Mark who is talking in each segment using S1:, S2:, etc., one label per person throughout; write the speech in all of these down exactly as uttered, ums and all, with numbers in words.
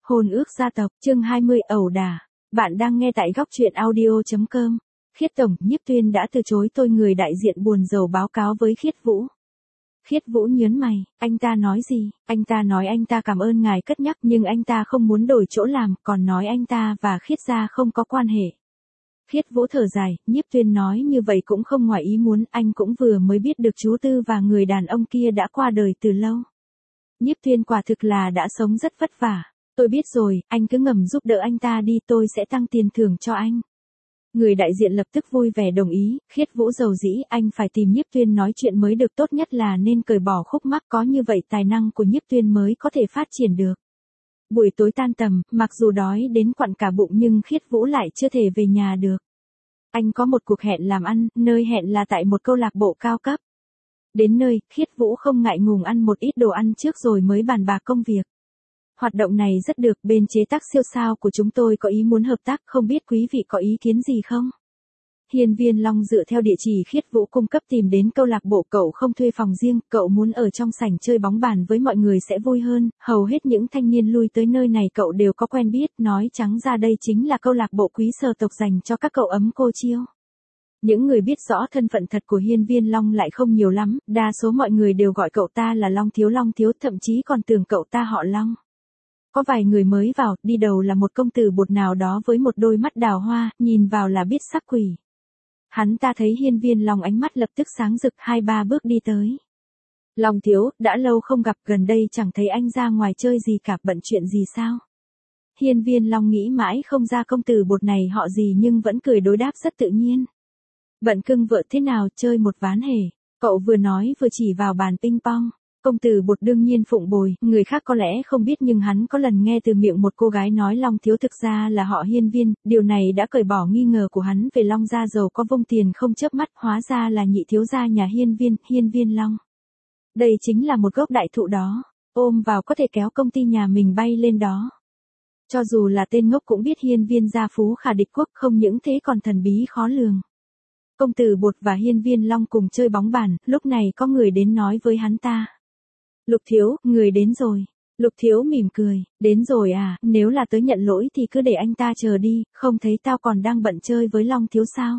S1: Hôn ước gia tộc, chương hai mươi ẩu đả. Bạn đang nghe tại góc truyện audio chấm com. Khiết Tổng, Nhiếp Tuyên đã từ chối tôi người đại diện buồn rầu báo cáo với Khiết Vũ. Khiết Vũ nhớn mày, anh ta nói gì? Anh ta nói anh ta cảm ơn ngài cất nhắc nhưng anh ta không muốn đổi chỗ làm, còn nói anh ta và Khiết gia không có quan hệ. Khiết Vũ thở dài, Nhiếp Tuyên nói như vậy cũng không ngoài ý muốn, anh cũng vừa mới biết được chú Tư và người đàn ông kia đã qua đời từ lâu. Nhiếp Tuyên quả thực là đã sống rất vất vả. Tôi biết rồi, anh cứ ngầm giúp đỡ anh ta đi, tôi sẽ tăng tiền thưởng cho anh. Người đại diện lập tức vui vẻ đồng ý, Khiết Vũ dầu dĩ, anh phải tìm Nhiếp Tuyên nói chuyện mới được, tốt nhất là nên cởi bỏ khúc mắc, có như vậy tài năng của Nhiếp Tuyên mới có thể phát triển được. Buổi tối tan tầm, mặc dù đói đến quặn cả bụng nhưng Khiết Vũ lại chưa thể về nhà được. Anh có một cuộc hẹn làm ăn, nơi hẹn là tại một câu lạc bộ cao cấp. Đến nơi, Khiết Vũ không ngại ngùng ăn một ít đồ ăn trước rồi mới bàn bạc công việc. Hoạt động này rất được, bên chế tác siêu sao của chúng tôi có ý muốn hợp tác, không biết quý vị có ý kiến gì không? Hiên Viên Long dựa theo địa chỉ Khiết Vũ cung cấp tìm đến câu lạc bộ, cậu không thuê phòng riêng, cậu muốn ở trong sảnh chơi bóng bàn với mọi người sẽ vui hơn, hầu hết những thanh niên lui tới nơi này cậu đều có quen biết, nói trắng ra đây chính là câu lạc bộ quý sở tộc dành cho các cậu ấm cô chiêu. Những người biết rõ thân phận thật của Hiên Viên Long lại không nhiều lắm, đa số mọi người đều gọi cậu ta là Long Thiếu Long Thiếu, thậm chí còn tưởng cậu ta họ Long. Có vài người mới vào, đi đầu là một công tử bột nào đó với một đôi mắt đào hoa, nhìn vào là biết sắc quỷ. Hắn ta thấy Hiên Viên Long ánh mắt lập tức sáng rực, hai ba bước đi tới. Long Thiếu, đã lâu không gặp, gần đây chẳng thấy anh ra ngoài chơi gì cả, bận chuyện gì sao? Hiên Viên Long nghĩ mãi không ra công tử bột này họ gì nhưng vẫn cười đối đáp rất tự nhiên. Bận cưng vợ thế nào, chơi một ván hề. Cậu vừa nói vừa chỉ vào bàn ping pong. Công tử bột đương nhiên phụng bồi, người khác có lẽ không biết nhưng hắn có lần nghe từ miệng một cô gái nói Long Thiếu thực ra là họ Hiên Viên, điều này đã cởi bỏ nghi ngờ của hắn về Long gia giàu có vung tiền không chớp mắt, hóa ra là nhị thiếu gia nhà Hiên Viên, Hiên Viên Long. Đây chính là một gốc đại thụ đó, ôm vào có thể kéo công ty nhà mình bay lên đó. Cho dù là tên ngốc cũng biết Hiên Viên gia phú khả địch quốc, không những thế còn thần bí khó lường. Công tử bột và Hiên Viên Long cùng chơi bóng bàn, lúc này có người đến nói với hắn ta. Lục Thiếu, người đến rồi. Lục Thiếu mỉm cười, đến rồi à, nếu là tới nhận lỗi thì cứ để anh ta chờ đi, không thấy tao còn đang bận chơi với Long Thiếu sao?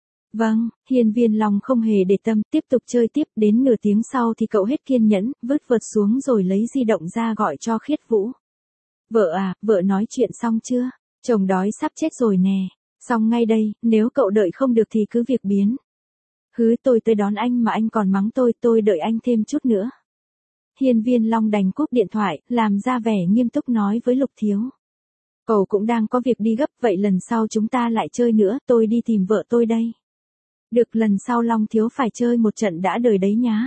S1: Vâng, Hiên Viên Long không hề để tâm, tiếp tục chơi tiếp, đến nửa tiếng sau thì cậu hết kiên nhẫn, vứt vật xuống rồi lấy di động ra gọi cho Khiết Vũ. Vợ à, vợ nói chuyện xong chưa? Chồng đói sắp chết rồi nè. Xong ngay đây, nếu cậu đợi không được thì cứ việc biến. Hứ, tôi tới đón anh mà anh còn mắng tôi, tôi đợi anh thêm chút nữa. Hiên Viên Long đành cúp điện thoại, làm ra vẻ nghiêm túc nói với Lục Thiếu. Cậu cũng đang có việc đi gấp, vậy lần sau chúng ta lại chơi nữa, tôi đi tìm vợ tôi đây. Được, lần sau Long Thiếu phải chơi một trận đã đời đấy nhá.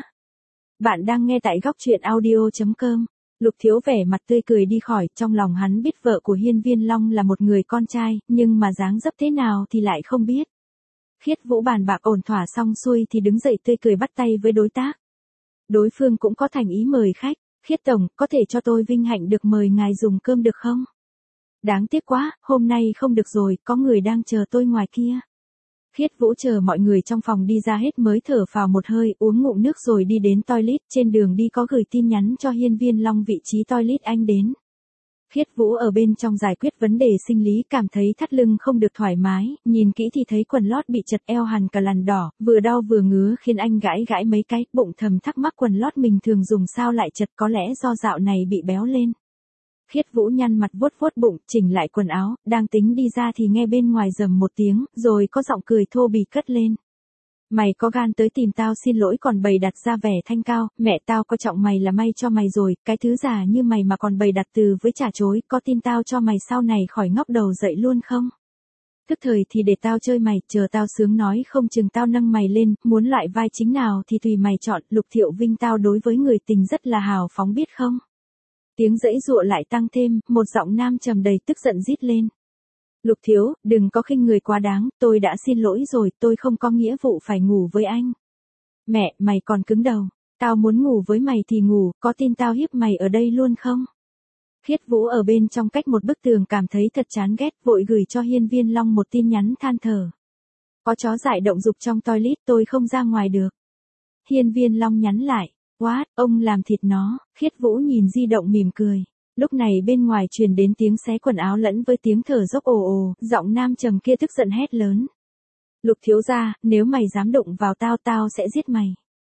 S1: Bạn đang nghe tại góc truyện audio chấm com. Lục Thiếu vẻ mặt tươi cười đi khỏi, trong lòng hắn biết vợ của Hiên Viên Long là một người con trai, nhưng mà dáng dấp thế nào thì lại không biết. Khiết Vũ bàn bạc ổn thỏa xong xuôi thì đứng dậy tươi cười bắt tay với đối tác. Đối phương cũng có thành ý mời khách, Khiết Tổng, có thể cho tôi vinh hạnh được mời ngài dùng cơm được không? Đáng tiếc quá, hôm nay không được rồi, có người đang chờ tôi ngoài kia. Khiết Vũ chờ mọi người trong phòng đi ra hết mới thở phào một hơi, uống ngụm nước rồi đi đến toilet, trên đường đi có gửi tin nhắn cho Hiên Viên Long vị trí toilet anh đến. Khiết Vũ ở bên trong giải quyết vấn đề sinh lý, cảm thấy thắt lưng không được thoải mái, nhìn kỹ thì thấy quần lót bị chật eo hằn cả lằn đỏ, vừa đau vừa ngứa khiến anh gãi gãi mấy cái, bụng thầm thắc mắc quần lót mình thường dùng sao lại chật, có lẽ do dạo này bị béo lên. Khiết Vũ nhăn mặt vuốt vuốt bụng, chỉnh lại quần áo, đang tính đi ra thì nghe bên ngoài rầm một tiếng, rồi có giọng cười thô bỉ cất lên. Mày có gan tới tìm tao xin lỗi còn bày đặt ra vẻ thanh cao, mẹ tao coi trọng mày là may cho mày rồi, cái thứ già như mày mà còn bày đặt từ với trả chối, có tin tao cho mày sau này khỏi ngóc đầu dậy luôn không? Tức thời thì để tao chơi mày, chờ tao sướng nói không chừng tao nâng mày lên, muốn loại vai chính nào thì tùy mày chọn, Lục Thiệu Vinh tao đối với người tình rất là hào phóng biết không? Tiếng giãy giụa lại tăng thêm, một giọng nam trầm đầy tức giận rít lên. Lục Thiếu, đừng có khinh người quá đáng, tôi đã xin lỗi rồi, tôi không có nghĩa vụ phải ngủ với anh. Mẹ, mày còn cứng đầu, tao muốn ngủ với mày thì ngủ, có tin tao hiếp mày ở đây luôn không? Khiết Vũ ở bên trong cách một bức tường cảm thấy thật chán ghét, vội gửi cho Hiên Viên Long một tin nhắn than thở. Có chó dại động dục trong toilet, tôi không ra ngoài được. Hiên Viên Long nhắn lại, what, ông làm thịt nó, Khiết Vũ nhìn di động mỉm cười. Lúc này bên ngoài truyền đến tiếng xé quần áo lẫn với tiếng thở dốc ồ ồ, giọng nam trầm kia tức giận hét lớn. Lục thiếu gia, nếu mày dám đụng vào tao tao sẽ giết mày.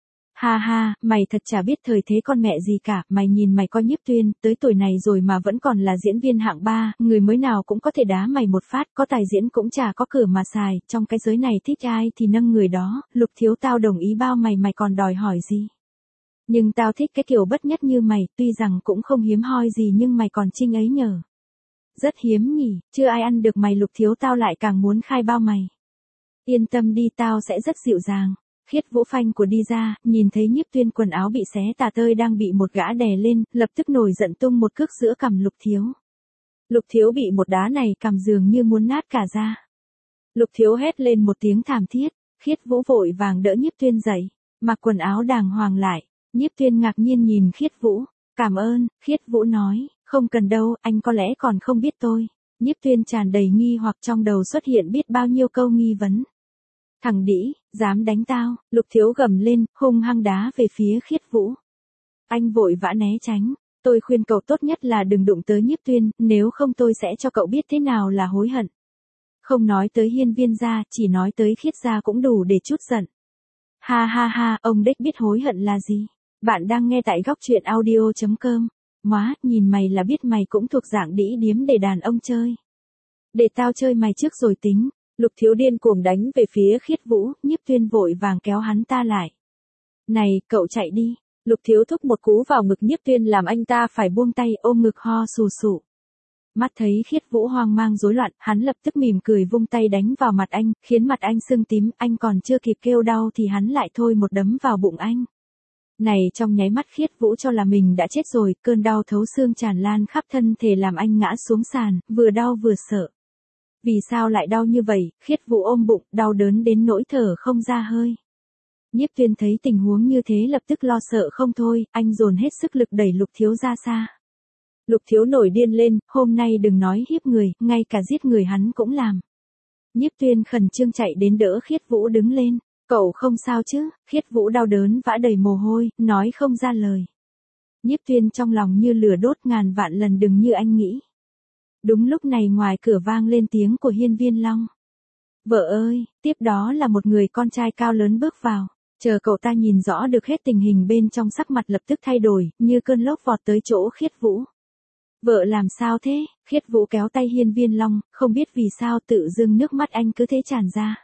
S1: Ha ha, mày thật chả biết thời thế con mẹ gì cả, mày nhìn mày coi Nhiếp Tuyên, tới tuổi này rồi mà vẫn còn là diễn viên hạng ba, người mới nào cũng có thể đá mày một phát, có tài diễn cũng chả có cửa mà xài, trong cái giới này thích ai thì nâng người đó, Lục thiếu tao đồng ý bao mày mày còn đòi hỏi gì. Nhưng tao thích cái kiểu bất nhất như mày, tuy rằng cũng không hiếm hoi gì nhưng mày còn trinh ấy nhờ. Rất hiếm nhỉ, chưa ai ăn được mày Lục thiếu tao lại càng muốn khai bao mày. Yên tâm đi tao sẽ rất dịu dàng. Khiết Vũ phanh của đi ra, nhìn thấy Nhiếp Tuyên quần áo bị xé tả tơi đang bị một gã đè lên, lập tức nổi giận tung một cước giữa cằm Lục thiếu. Lục thiếu bị một đá này cằm dường như muốn nát cả ra. Lục thiếu hét lên một tiếng thảm thiết, Khiết Vũ vội vàng đỡ Nhiếp Tuyên dậy, mặc quần áo đàng hoàng lại. Nhiếp Tuyên ngạc nhiên nhìn Khiết Vũ, cảm ơn, Khiết Vũ nói, không cần đâu, anh có lẽ còn không biết tôi. Nhiếp Tuyên tràn đầy nghi hoặc trong đầu xuất hiện biết bao nhiêu câu nghi vấn. Thằng đĩ, dám đánh tao, Lục thiếu gầm lên, hung hăng đá về phía Khiết Vũ. Anh vội vã né tránh, tôi khuyên cậu tốt nhất là đừng đụng tới Nhiếp Tuyên, nếu không tôi sẽ cho cậu biết thế nào là hối hận. Không nói tới Hiên Viên gia, chỉ nói tới Khiết gia cũng đủ để trút giận. Ha ha ha, ông đếch biết hối hận là gì. Bạn đang nghe tại góc truyện audio chấm com. Móa, nhìn mày là biết mày cũng thuộc dạng đĩ điếm để đàn ông chơi. Để tao chơi mày trước rồi tính. Lục thiếu điên cuồng đánh về phía Khiết Vũ, Nhiếp Tuyên vội vàng kéo hắn ta lại. Này, cậu chạy đi. Lục thiếu thúc một cú vào ngực Nhiếp Tuyên làm anh ta phải buông tay ôm ngực ho sù sụ. Mắt thấy Khiết Vũ hoang mang rối loạn, hắn lập tức mỉm cười vung tay đánh vào mặt anh, khiến mặt anh sưng tím, anh còn chưa kịp kêu đau thì hắn lại thôi một đấm vào bụng anh. Này trong nháy mắt Khiết Vũ cho là mình đã chết rồi, cơn đau thấu xương tràn lan khắp thân thể làm anh ngã xuống sàn, vừa đau vừa sợ. Vì sao lại đau như vậy, Khiết Vũ ôm bụng, đau đớn đến nỗi thở không ra hơi. Nhiếp Tuyên thấy tình huống như thế lập tức lo sợ không thôi, anh dồn hết sức lực đẩy Lục thiếu ra xa. Lục thiếu nổi điên lên, hôm nay đừng nói hiếp người, ngay cả giết người hắn cũng làm. Nhiếp Tuyên khẩn trương chạy đến đỡ Khiết Vũ đứng lên. Cậu không sao chứ, Khiết Vũ đau đớn vã đầy mồ hôi, nói không ra lời. Nhiếp Tuyên trong lòng như lửa đốt ngàn vạn lần đừng như anh nghĩ. Đúng lúc này ngoài cửa vang lên tiếng của Hiên Viên Long. Vợ ơi, tiếp đó là một người con trai cao lớn bước vào. Chờ cậu ta nhìn rõ được hết tình hình bên trong sắc mặt lập tức thay đổi, như cơn lốc vọt tới chỗ Khiết Vũ. Vợ làm sao thế? Khiết Vũ kéo tay Hiên Viên Long, không biết vì sao tự dưng nước mắt anh cứ thế tràn ra.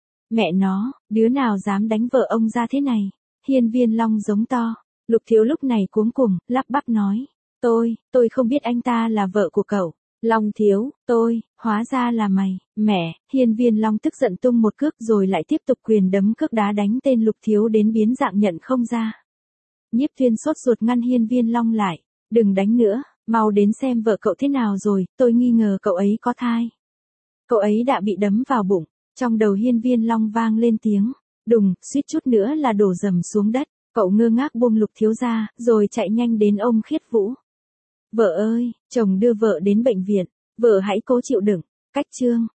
S1: Mẹ nó, đứa nào dám đánh vợ ông ra thế này? Hiên Viên Long giống to. Lục thiếu lúc này cuống cuồng, lắp bắp nói. Tôi, tôi không biết anh ta là vợ của cậu. Long thiếu, tôi, hóa ra là mày, mẹ. Hiên Viên Long tức giận tung một cước rồi lại tiếp tục quyền đấm cước đá đánh tên Lục thiếu đến biến dạng nhận không ra. Nhiếp Tuyên sốt ruột ngăn Hiên Viên Long lại. Đừng đánh nữa, mau đến xem vợ cậu thế nào rồi, tôi nghi ngờ cậu ấy có thai. Cậu ấy đã bị đấm vào bụng. Trong đầu Hiên Viên Long vang lên tiếng, đùng, suýt chút nữa là đổ dầm xuống đất, cậu ngơ ngác buông Lục thiếu ra, rồi chạy nhanh đến ôm Khiết Vũ. Vợ ơi, chồng đưa vợ đến bệnh viện, vợ hãy cố chịu đựng, cách chương.